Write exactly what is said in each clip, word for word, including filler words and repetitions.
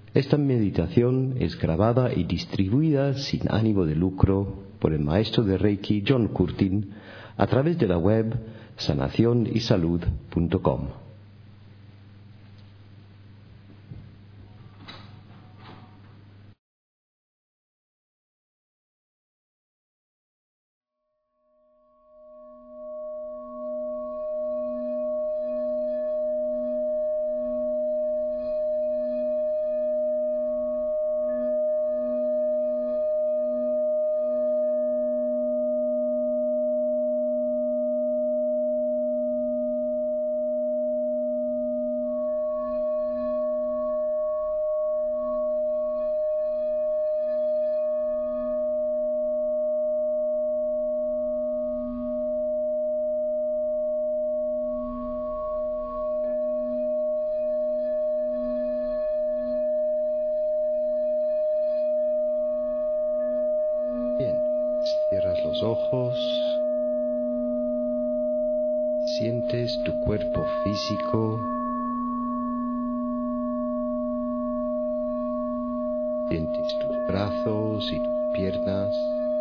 Esta meditación es grabada y distribuida sin ánimo de lucro por el maestro de Reiki John Curtin a través de la web sanación y salud punto com. Cierras los ojos, sientes tu cuerpo físico, sientes tus brazos y tus piernas,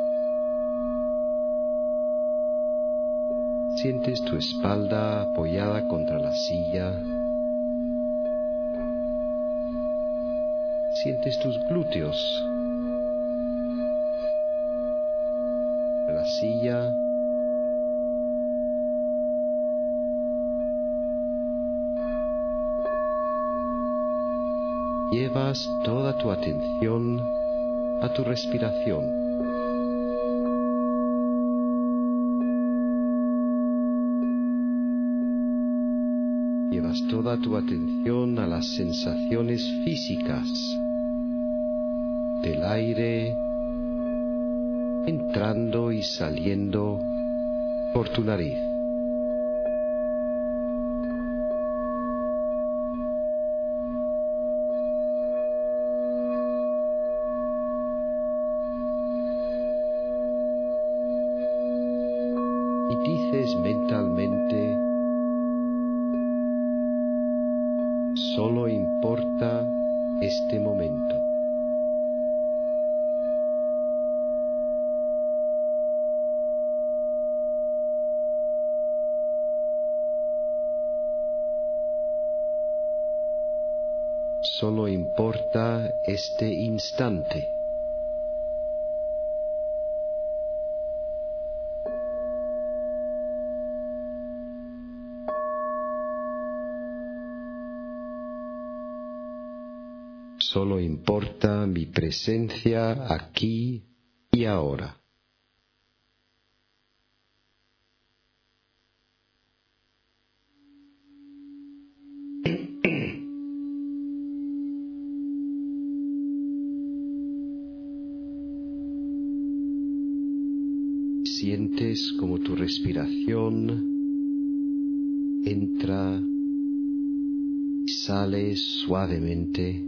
sientes tu espalda apoyada contra la silla, sientes tus glúteos. La silla, llevas toda tu atención a tu respiración. Llevas toda tu atención a las sensaciones físicas del aire entrando y saliendo por tu nariz. Y dices mentalmente, solo importa este momento. Solo importa este instante. Solo importa mi presencia aquí y ahora. Sientes como tu respiración entra y sale suavemente.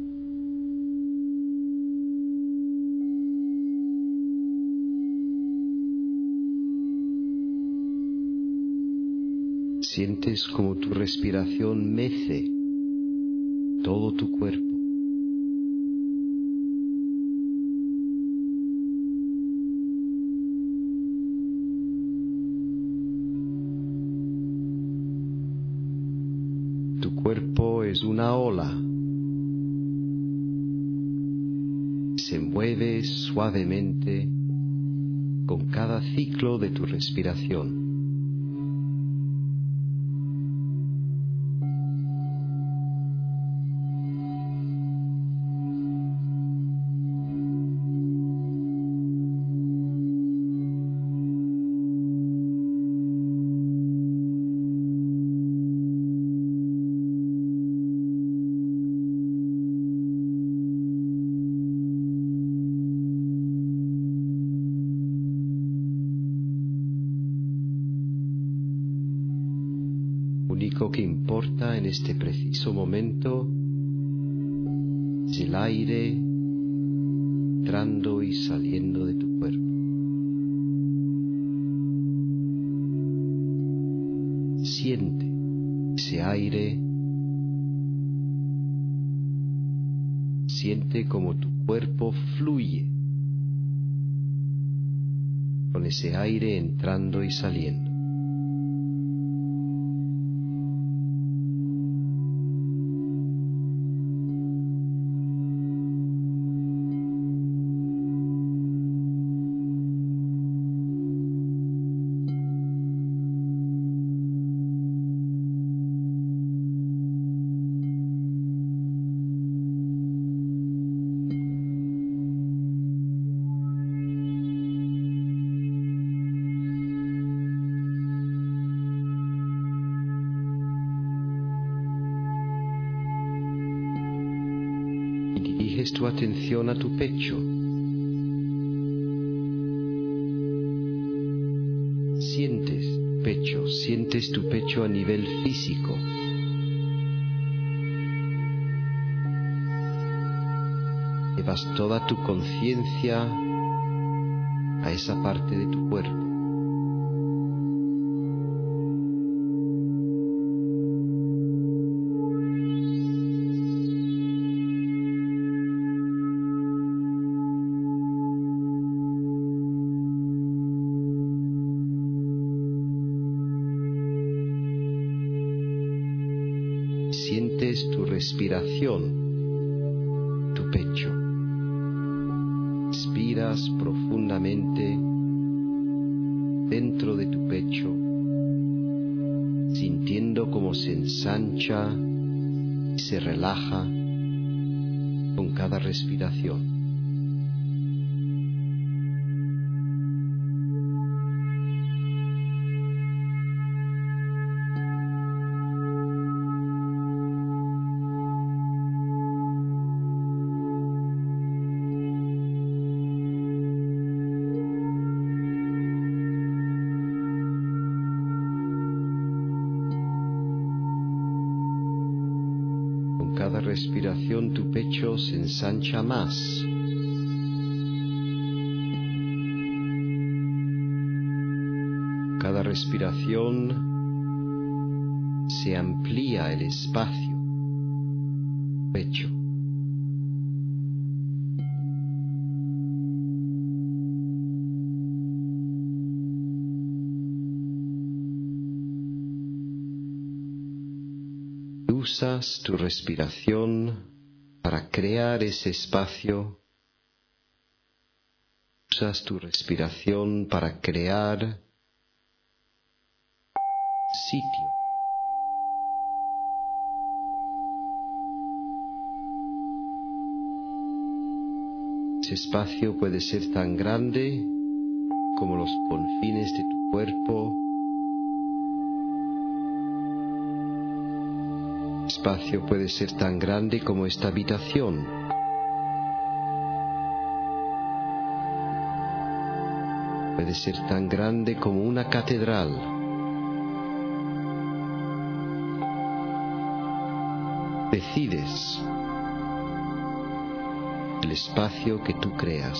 Sientes como tu respiración mece todo tu cuerpo. Tu cuerpo es una ola. Se mueve suavemente con cada ciclo de tu respiración. único que importa en este preciso momento es el aire entrando y saliendo de tu cuerpo. Siente ese aire Siente como tu cuerpo fluye con ese aire entrando y saliendo. Diriges tu atención a tu pecho. Sientes tu pecho, sientes tu pecho a nivel físico. Llevas toda tu conciencia a esa parte de tu cuerpo. Sientes tu respiración, tu pecho. Inspiras profundamente dentro de tu pecho, sintiendo cómo se ensancha y se relaja con cada respiración. Cada respiración tu pecho se ensancha más. Cada respiración se amplía el espacio, pecho. Usas tu respiración para crear ese espacio. Usas tu respiración para crear sitio. Ese espacio puede ser tan grande como los confines de tu cuerpo. El espacio puede ser tan grande como esta habitación. Puede ser tan grande como una catedral. Decides el espacio que tú creas.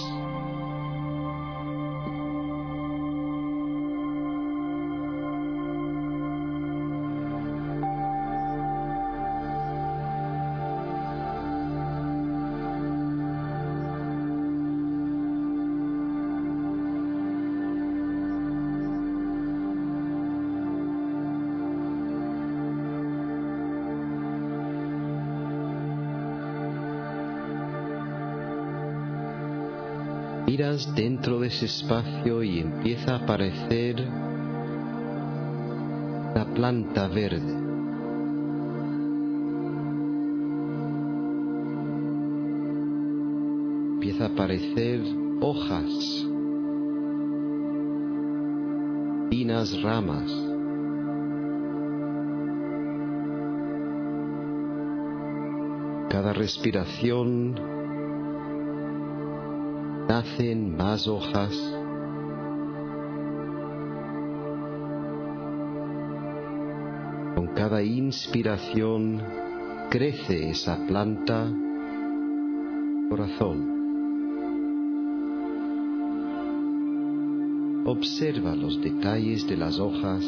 Miras dentro de ese espacio y empieza a aparecer una planta verde. Empieza a aparecer hojas, finas ramas. Cada respiración nacen más hojas. Con cada inspiración crece esa planta, corazón. Observa los detalles de las hojas,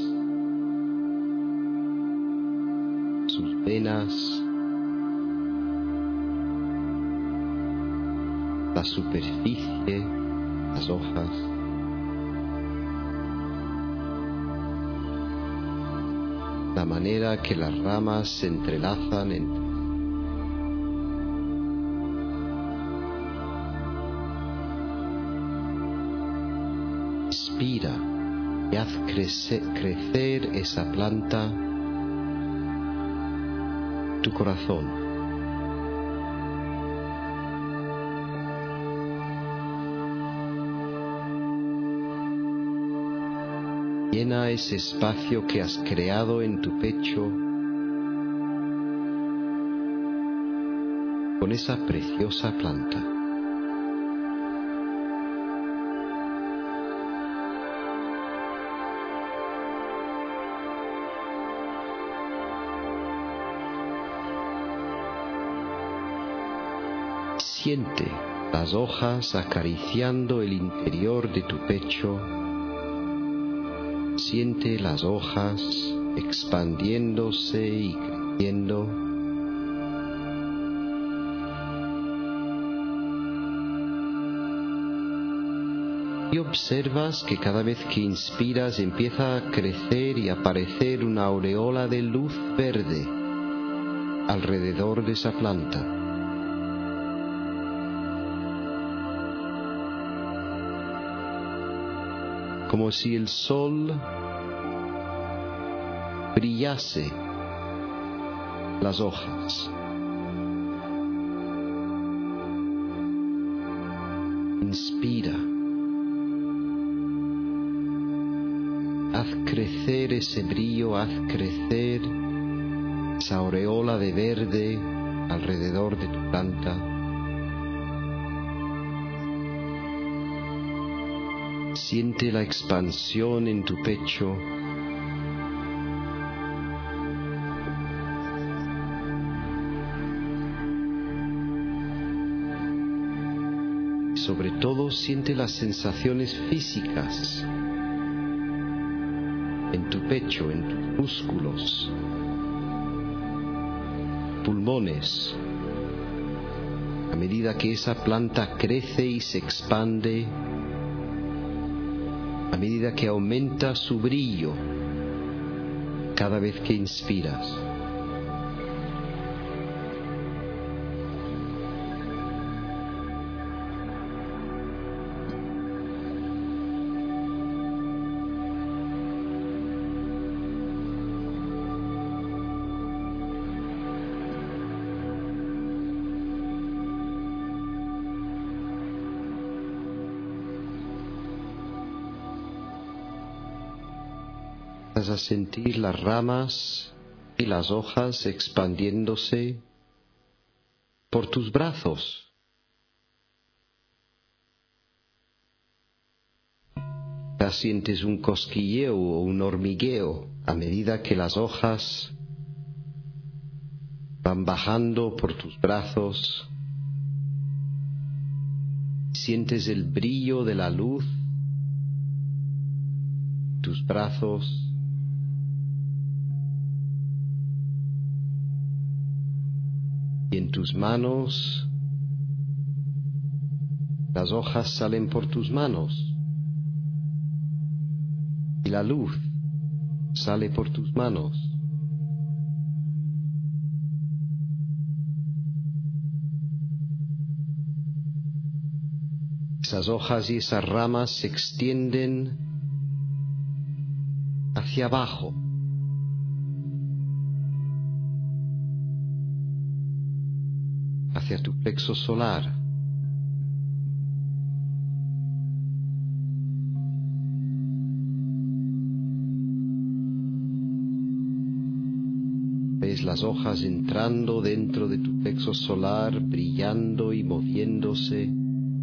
sus venas, la superficie, las hojas. La manera que las ramas se entrelazan entre Inspira y haz crecer, crecer esa planta, tu corazón. Llena ese espacio que has creado en tu pecho con esa preciosa planta. Siente las hojas acariciando el interior de tu pecho. Siente las hojas expandiéndose y creciendo. Y observas que cada vez que inspiras empieza a crecer y aparecer una aureola de luz verde alrededor de esa planta. Como si el sol brillase las hojas. Inspira. Haz crecer ese brillo, haz crecer esa aureola de verde alrededor de tu planta. Siente la expansión en tu pecho. Sobre todo siente las sensaciones físicas en tu pecho, en tus músculos, pulmones. A medida que esa planta crece y se expande, a medida que aumenta su brillo cada vez que inspiras. Vas a sentir las ramas y las hojas expandiéndose por tus brazos. Ya sientes un cosquilleo o un hormigueo a medida que las hojas van bajando por tus brazos. Sientes el brillo de la luz en tus brazos. Y en tus manos, las hojas salen por tus manos. Y la luz sale por tus manos. Esas hojas y esas ramas se extienden hacia abajo. Hacia tu plexo solar. Ves las hojas entrando dentro de tu plexo solar, brillando y moviéndose.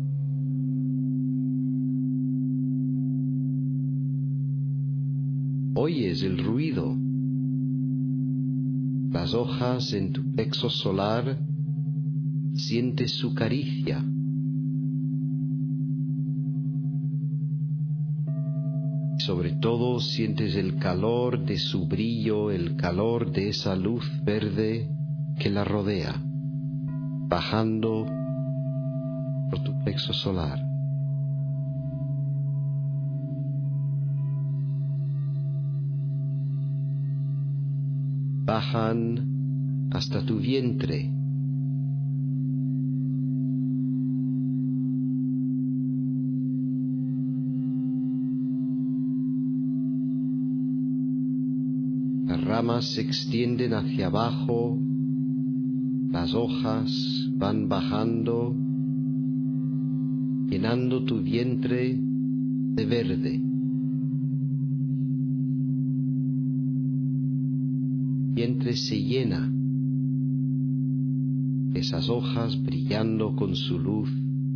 Oyes el ruido. Las hojas en tu plexo solar. Sientes su caricia. Sobre todo sientes el calor de su brillo, el calor de esa luz verde que la rodea, bajando por tu plexo solar. Bajan hasta tu vientre. Las ramas se extienden hacia abajo, las hojas van bajando, llenando tu vientre de verde. El vientre se llena, esas hojas brillando con su luz.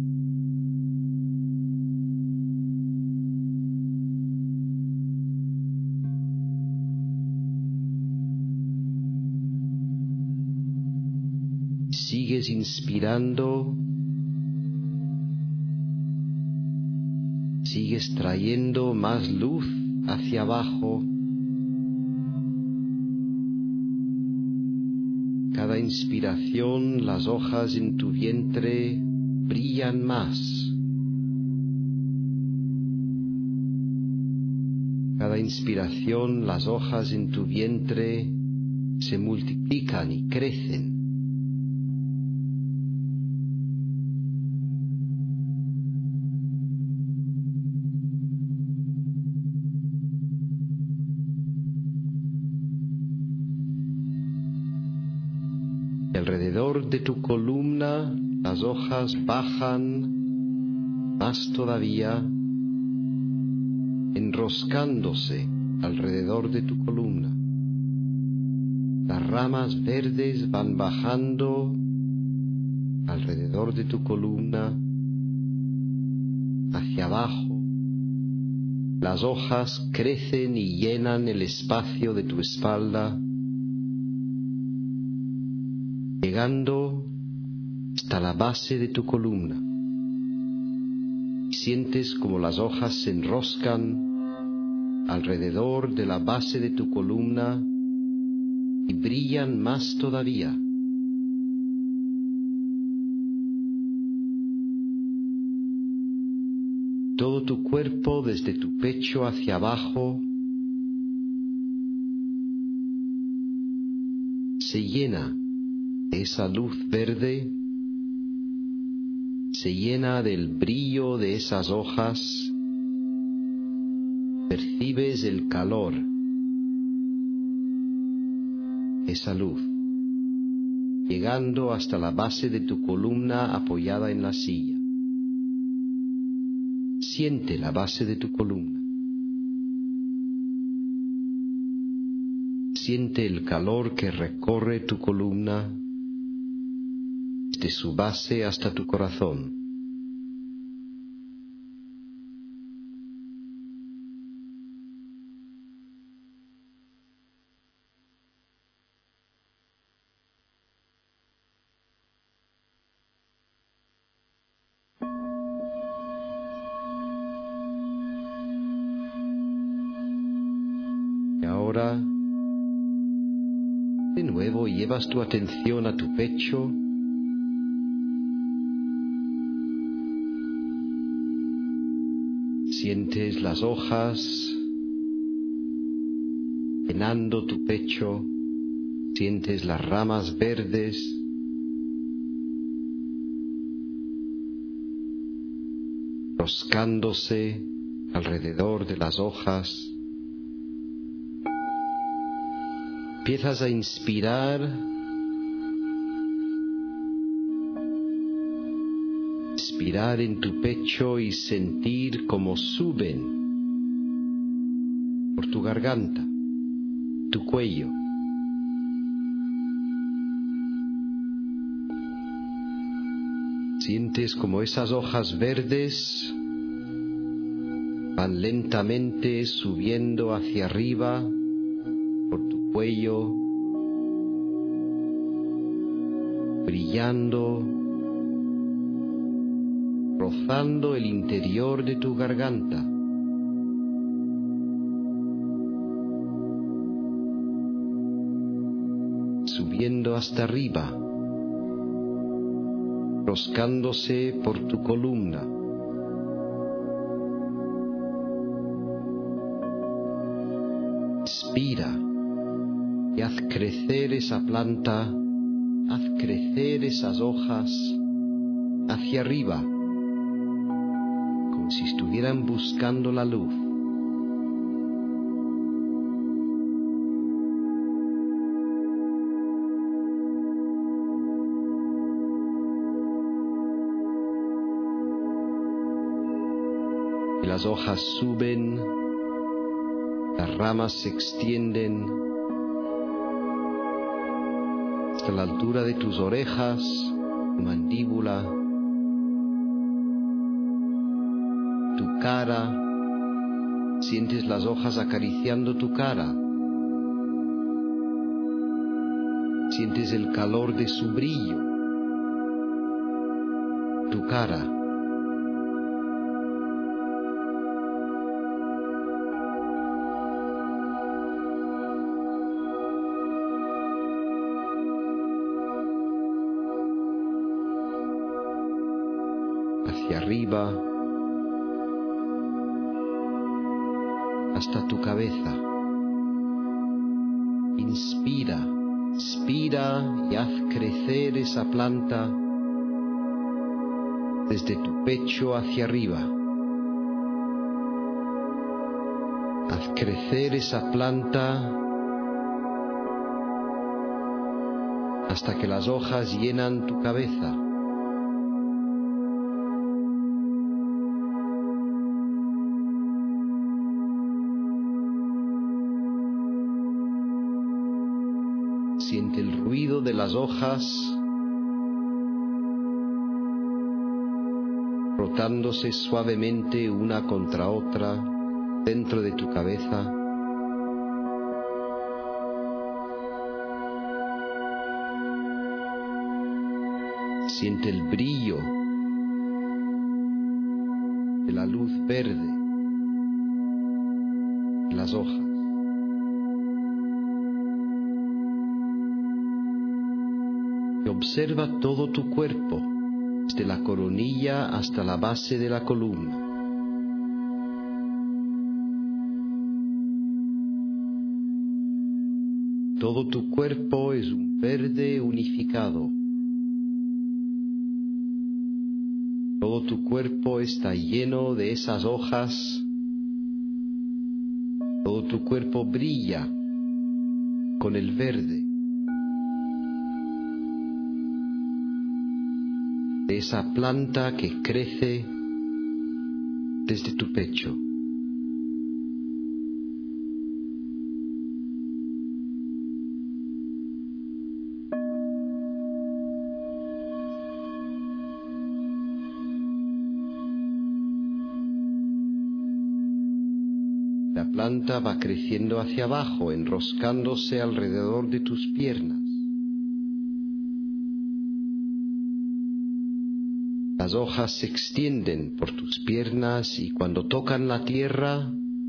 Sigues inspirando, sigues trayendo más luz hacia abajo. Cada inspiración, las hojas en tu vientre brillan más. Cada inspiración, las hojas en tu vientre se multiplican y crecen. Alrededor de tu columna las hojas bajan más todavía, enroscándose alrededor de tu columna. Las ramas verdes van bajando alrededor de tu columna hacia abajo. Las hojas crecen y llenan el espacio de tu espalda, llegando hasta la base de tu columna. Sientes como las hojas se enroscan alrededor de la base de tu columna y brillan más todavía. Todo tu cuerpo, desde tu pecho hacia abajo, se llena de esa luz verde, se llena del brillo de esas hojas. Percibes el calor, esa luz, llegando hasta la base de tu columna apoyada en la silla. Siente la base de tu columna. Siente el calor que recorre tu columna desde su base hasta tu corazón. Y ahora, de nuevo, llevas tu atención a tu pecho. Sientes las hojas llenando tu pecho. Sientes las ramas verdes. Roscándose alrededor de las hojas. Empiezas a inspirar, inspirar en tu pecho y sentir cómo suben por tu garganta, tu cuello. Sientes como esas hojas verdes van lentamente subiendo hacia arriba por tu cuello, brillando, rozando el interior de tu garganta. Subiendo hasta arriba, roscándose por tu columna. Inspira y haz crecer esa planta, haz crecer esas hojas hacia arriba, como si estuvieran buscando la luz. Y las hojas suben, las ramas se extienden hasta la altura de tus orejas, tu mandíbula, tu cara. Sientes las hojas acariciando tu cara. Sientes el calor de su brillo, tu cara. Hacia arriba, hasta tu cabeza. Inspira, inspira y haz crecer esa planta desde tu pecho hacia arriba. Haz crecer esa planta hasta que las hojas llenan tu cabeza. Siente el ruido de las hojas rotándose suavemente una contra otra dentro de tu cabeza. Siente el brillo de la luz verde de las hojas. Y observa todo tu cuerpo, desde la coronilla hasta la base de la columna. Todo tu cuerpo es un verde unificado. Todo tu cuerpo está lleno de esas hojas. Todo tu cuerpo brilla con el verde de esa planta que crece desde tu pecho. La planta va creciendo hacia abajo, enroscándose alrededor de tus piernas. Las hojas se extienden por tus piernas y cuando tocan la tierra,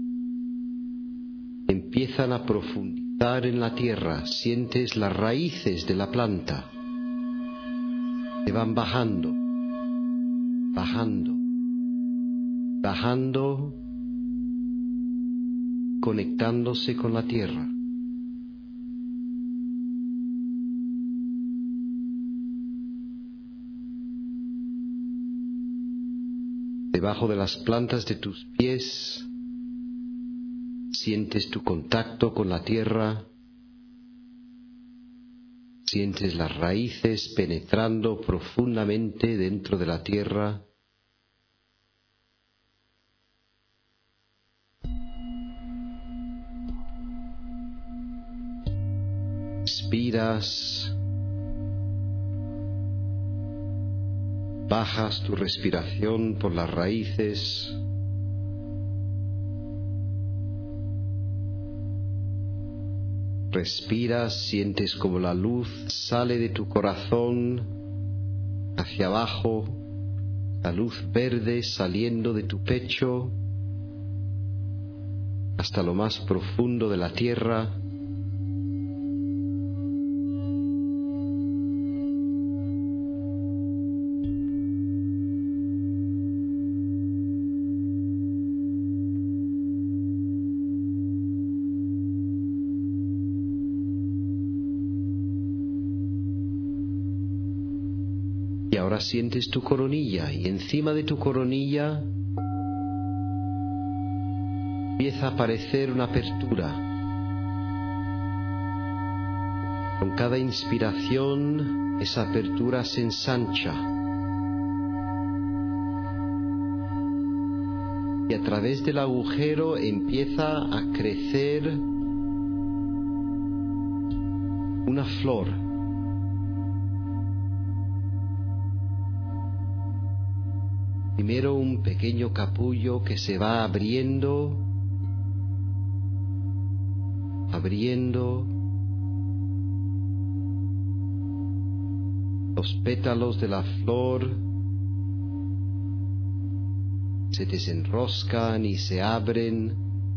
empiezan a profundizar en la tierra. Sientes las raíces de la planta. Te van bajando, bajando, bajando, conectándose con la tierra. Debajo de las plantas de tus pies, sientes tu contacto con la tierra, sientes las raíces penetrando profundamente dentro de la tierra. Inspiras, bajas tu respiración por las raíces. Respiras, sientes como la luz sale de tu corazón hacia abajo, la luz verde saliendo de tu pecho hasta lo más profundo de la tierra. Y ahora sientes tu coronilla y encima de tu coronilla empieza a aparecer una apertura. Con cada inspiración esa apertura se ensancha y a través del agujero empieza a crecer una flor. Primero un pequeño capullo que se va abriendo, abriendo. Los pétalos de la flor se desenroscan y se abren.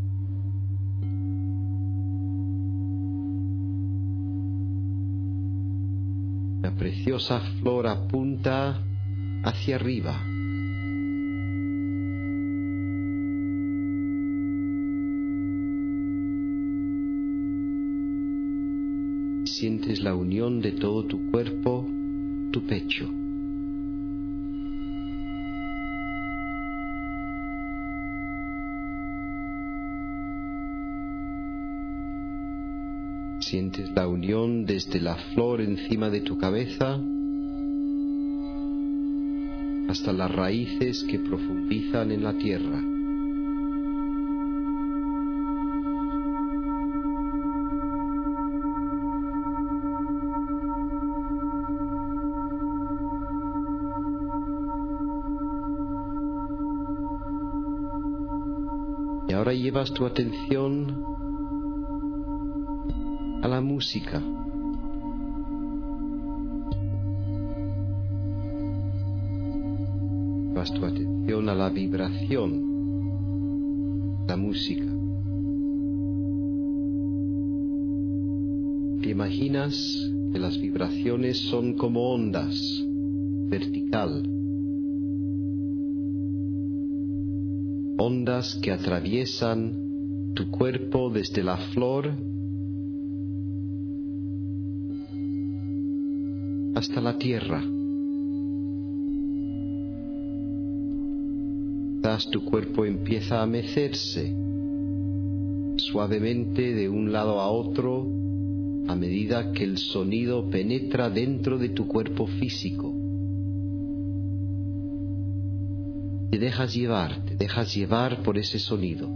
La preciosa flor apunta hacia arriba. Sientes la unión de todo tu cuerpo, tu pecho. Sientes la unión desde la flor encima de tu cabeza hasta las raíces que profundizan en la tierra. Y ahora llevas tu atención a la música. Llevas tu atención a la vibración, la música. Te imaginas que las vibraciones son como ondas, vertical. Ondas que atraviesan tu cuerpo desde la flor hasta la tierra. Quizás tu cuerpo empieza a mecerse suavemente de un lado a otro a medida que el sonido penetra dentro de tu cuerpo físico. Te dejas llevar, te dejas llevar por ese sonido.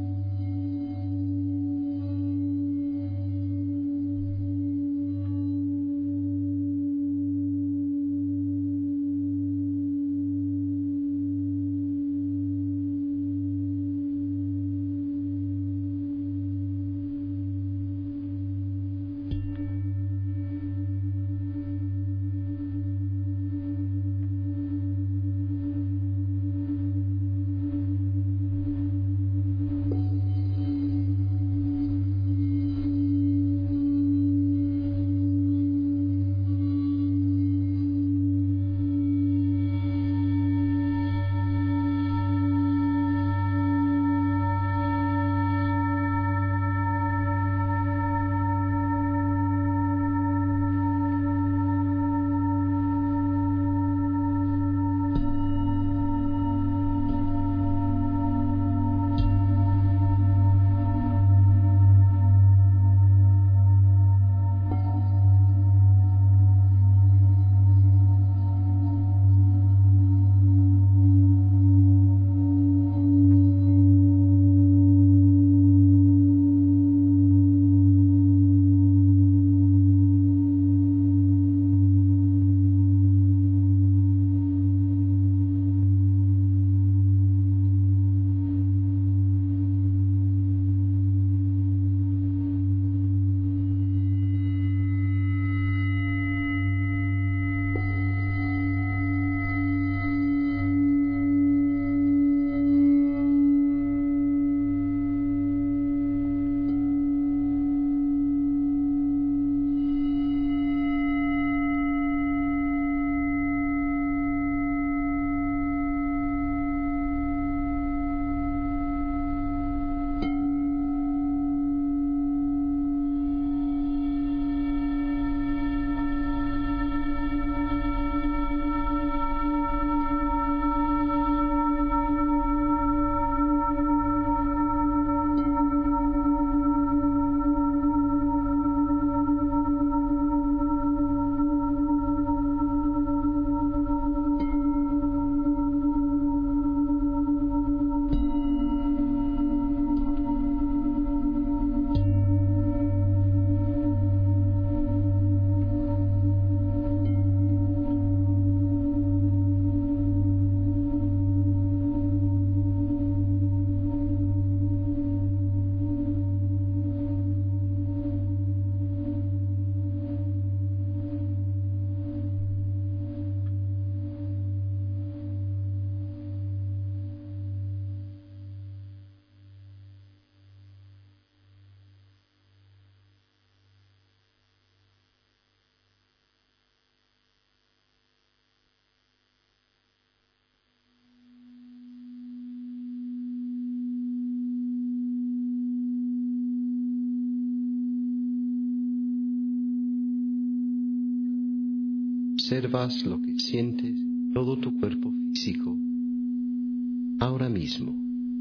observas lo que sientes en todo tu cuerpo físico ahora mismo.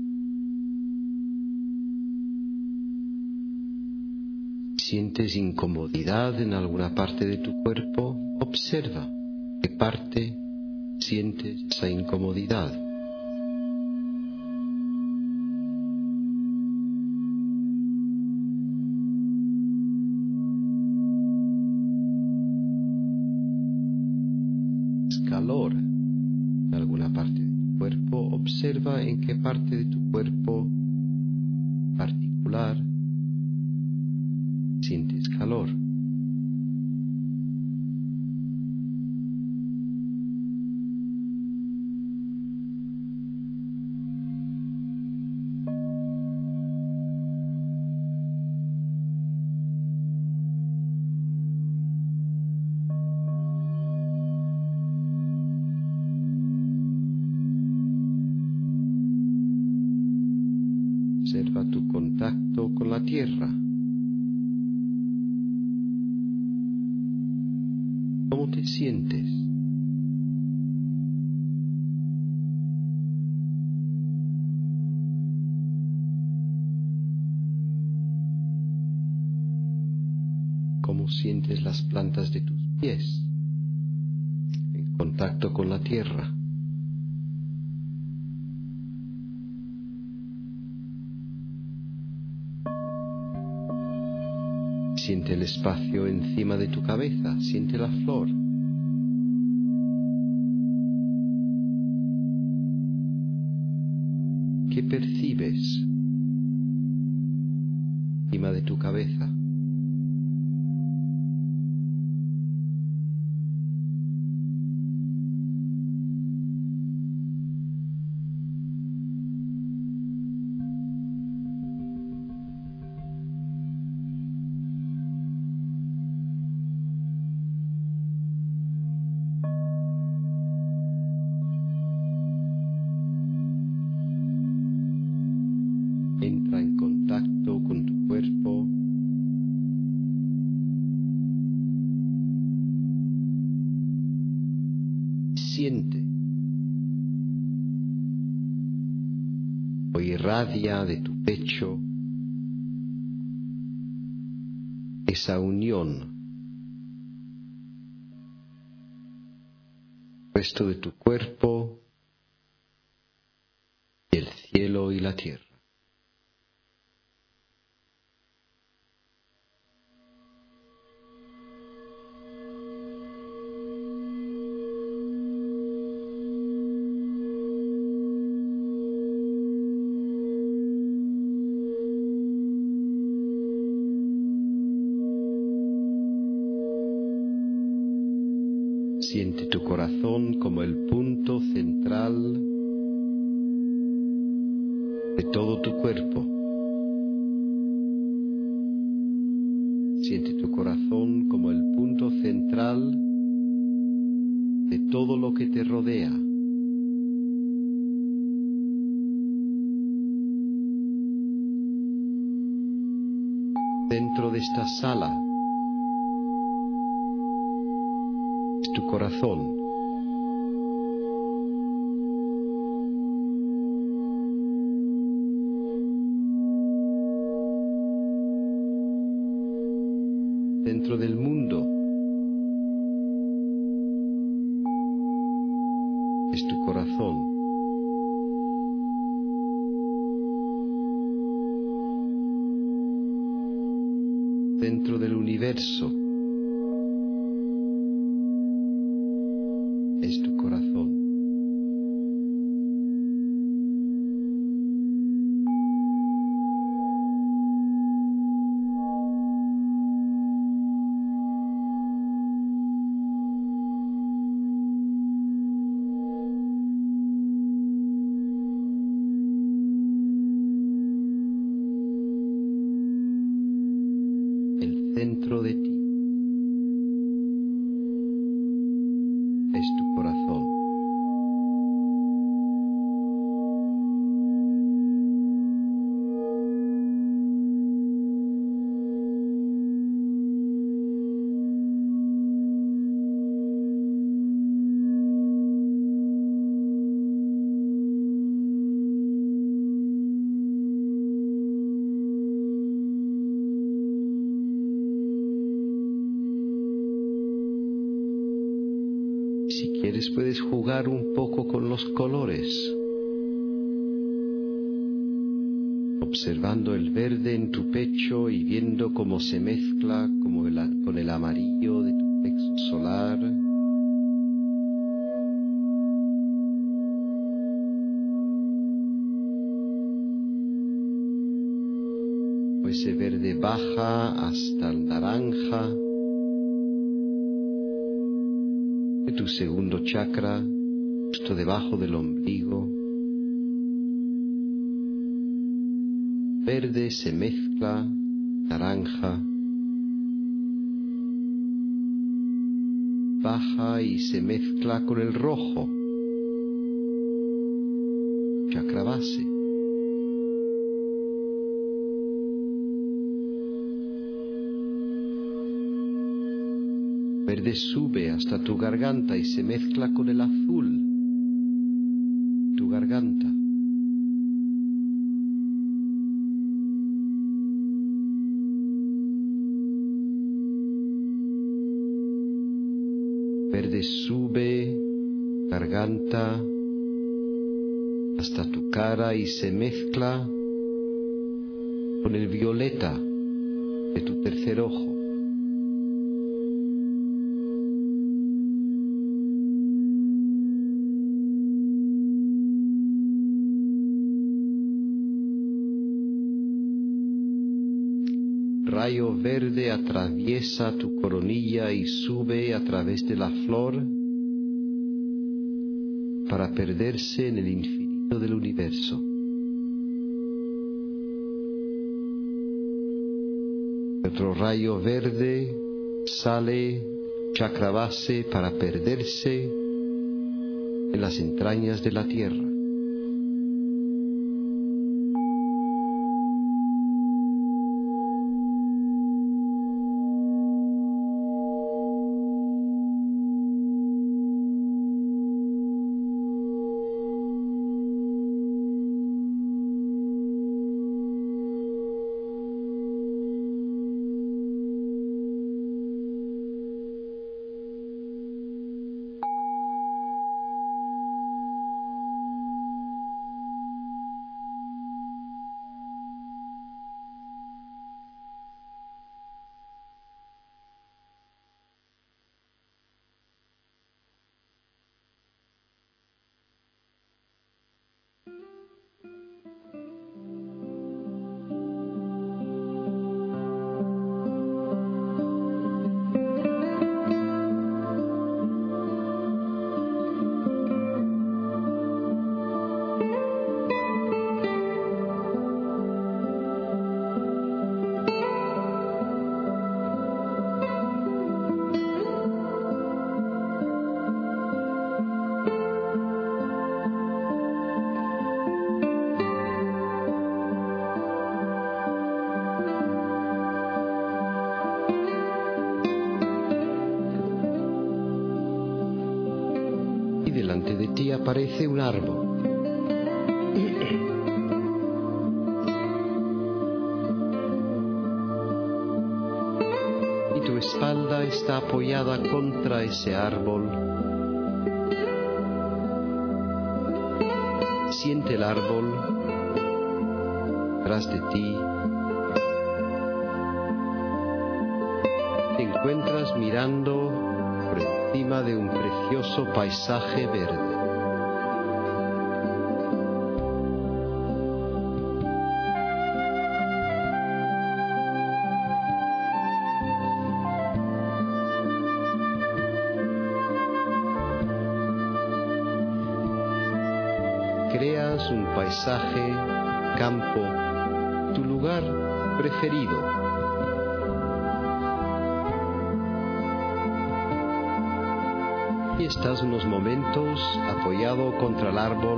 Si sientes incomodidad en alguna parte de tu cuerpo, observa qué parte sientes esa incomodidad. Calor en alguna parte de tu cuerpo, observa en qué parte de tu cuerpo particular sientes calor. Observa tu contacto con la tierra. ¿Cómo te sientes? ¿Cómo sientes las plantas de tus pies en contacto con la tierra? Siente el espacio encima de tu cabeza, siente la flor. ¿Qué percibes encima de tu cabeza? Entra en contacto con tu cuerpo. Siente o irradia de tu pecho esa unión. El resto de tu cuerpo y el cielo y la tierra. Siente tu corazón como el punto central de todo tu cuerpo. Siente tu corazón como el punto central de todo lo que te rodea. Dentro de esta sala es tu corazón. Dentro del mundo es tu corazón. Dentro del universo es tu corazón. El centro de ti es tu corazón. Si quieres puedes jugar un poco con los colores, observando el verde en tu pecho y viendo cómo se mezcla como el, con el amarillo de tu plexo solar. O ese verde baja hasta el naranja de tu segundo chakra, justo debajo del ombligo. Verde se mezcla, naranja, baja y se mezcla con el rojo, chakra base. Verde sube hasta tu garganta y se mezcla con el azul, tu garganta. Verde sube, garganta, hasta tu cara y se mezcla con el violeta de tu tercer ojo. Rayo verde atraviesa tu coronilla y sube a través de la flor para perderse en el infinito del universo. Otro rayo verde sale chakra base para perderse en las entrañas de la tierra. Delante de ti aparece un árbol. Y tu espalda está apoyada contra ese árbol. Siente el árbol tras de ti. Te encuentras mirando por encima de un precioso paisaje verde. Creas un paisaje, campo, tu lugar preferido. Y estás unos momentos apoyado contra el árbol,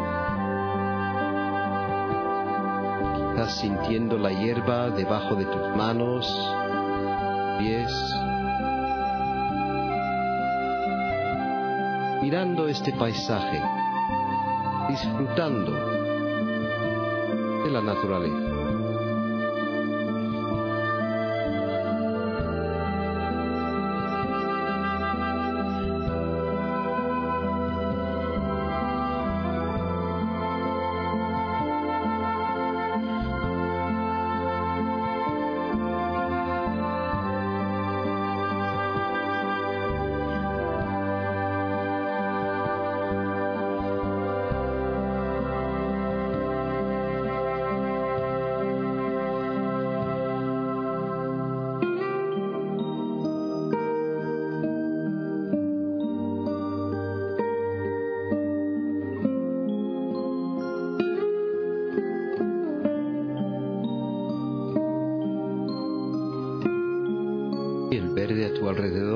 quizás sintiendo la hierba debajo de tus manos, pies, mirando este paisaje, disfrutando de la naturaleza.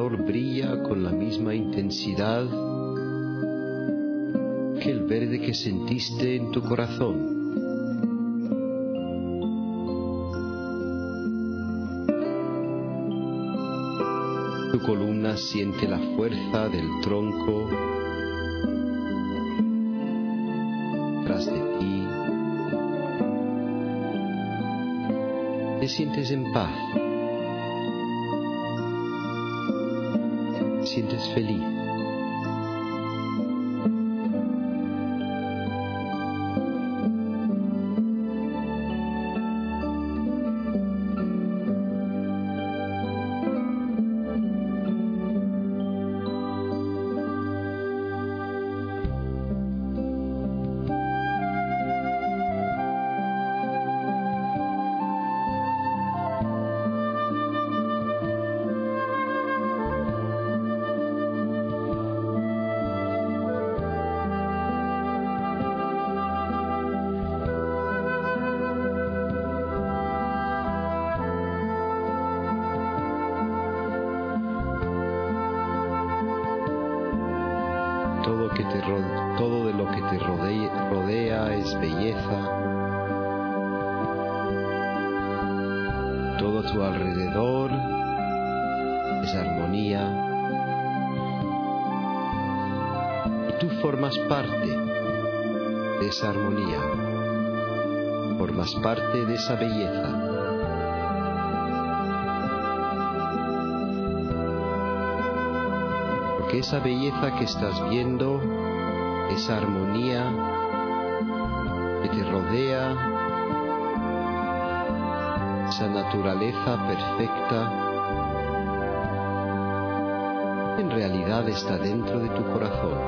alrededor brilla con la misma intensidad que el verde que sentiste en tu corazón. Tu columna siente la fuerza del tronco tras de ti. Te sientes en paz. Te sientes feliz. Todo, que te ro- todo de lo que te rodea, rodea es belleza. Todo a tu alrededor es armonía. Y tú formas parte de esa armonía. Formas parte de esa belleza. Que esa belleza que estás viendo, esa armonía que te rodea, esa naturaleza perfecta, en realidad está dentro de tu corazón.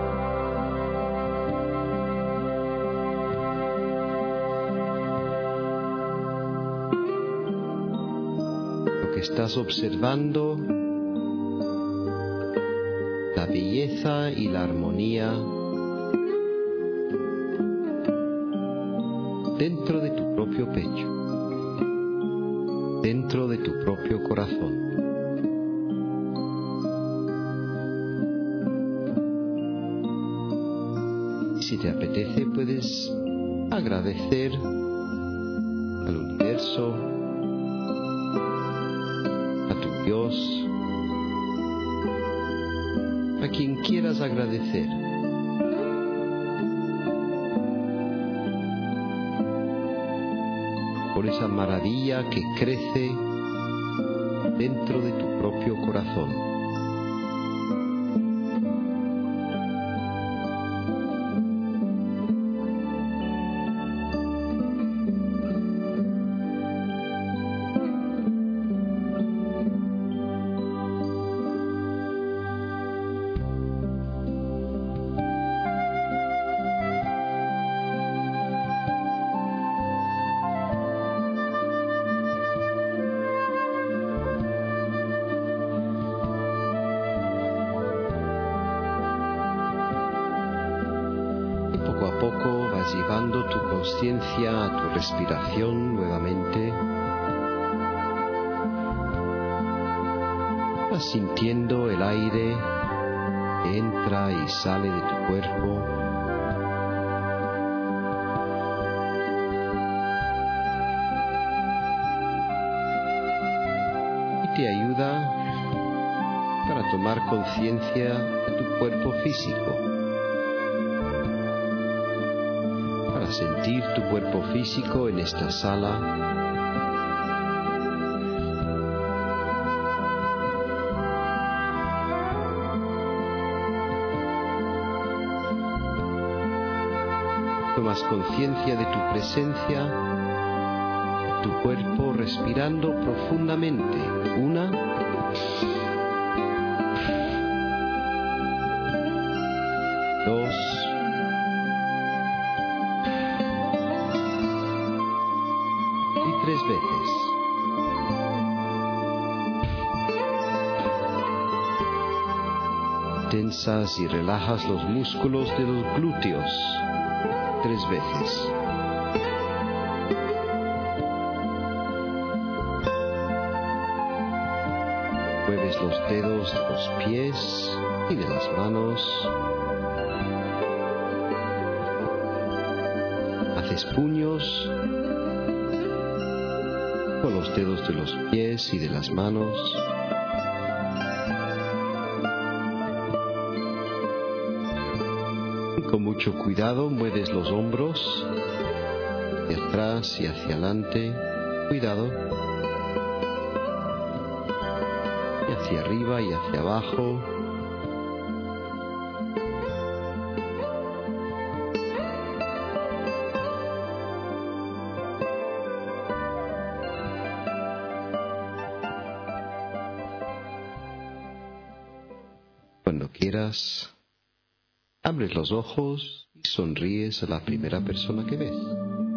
Lo que estás observando, la belleza y la armonía dentro de tu propio pecho, dentro de tu propio corazón. Si te apetece, puedes agradecer al universo, a tu Dios, a quien quieras agradecer. Por esa maravilla que crece dentro de tu propio corazón. Poco a poco vas llevando tu conciencia a tu respiración nuevamente. Vas sintiendo el aire que entra y sale de tu cuerpo. Y te ayuda para tomar conciencia de tu cuerpo físico. Sentir tu cuerpo físico en esta sala. Tomas conciencia de tu presencia, de tu cuerpo, respirando profundamente. Una. Dos. Tres veces. Tensas y relajas los músculos de los glúteos. Tres veces. Mueves los dedos de los pies y de las manos. Haces puños con los dedos de los pies y de las manos. Con mucho cuidado mueves los hombros hacia atrás y hacia adelante. Cuidado. Y hacia arriba y hacia abajo. Cuando quieras, abres los ojos y sonríes a la primera persona que ves.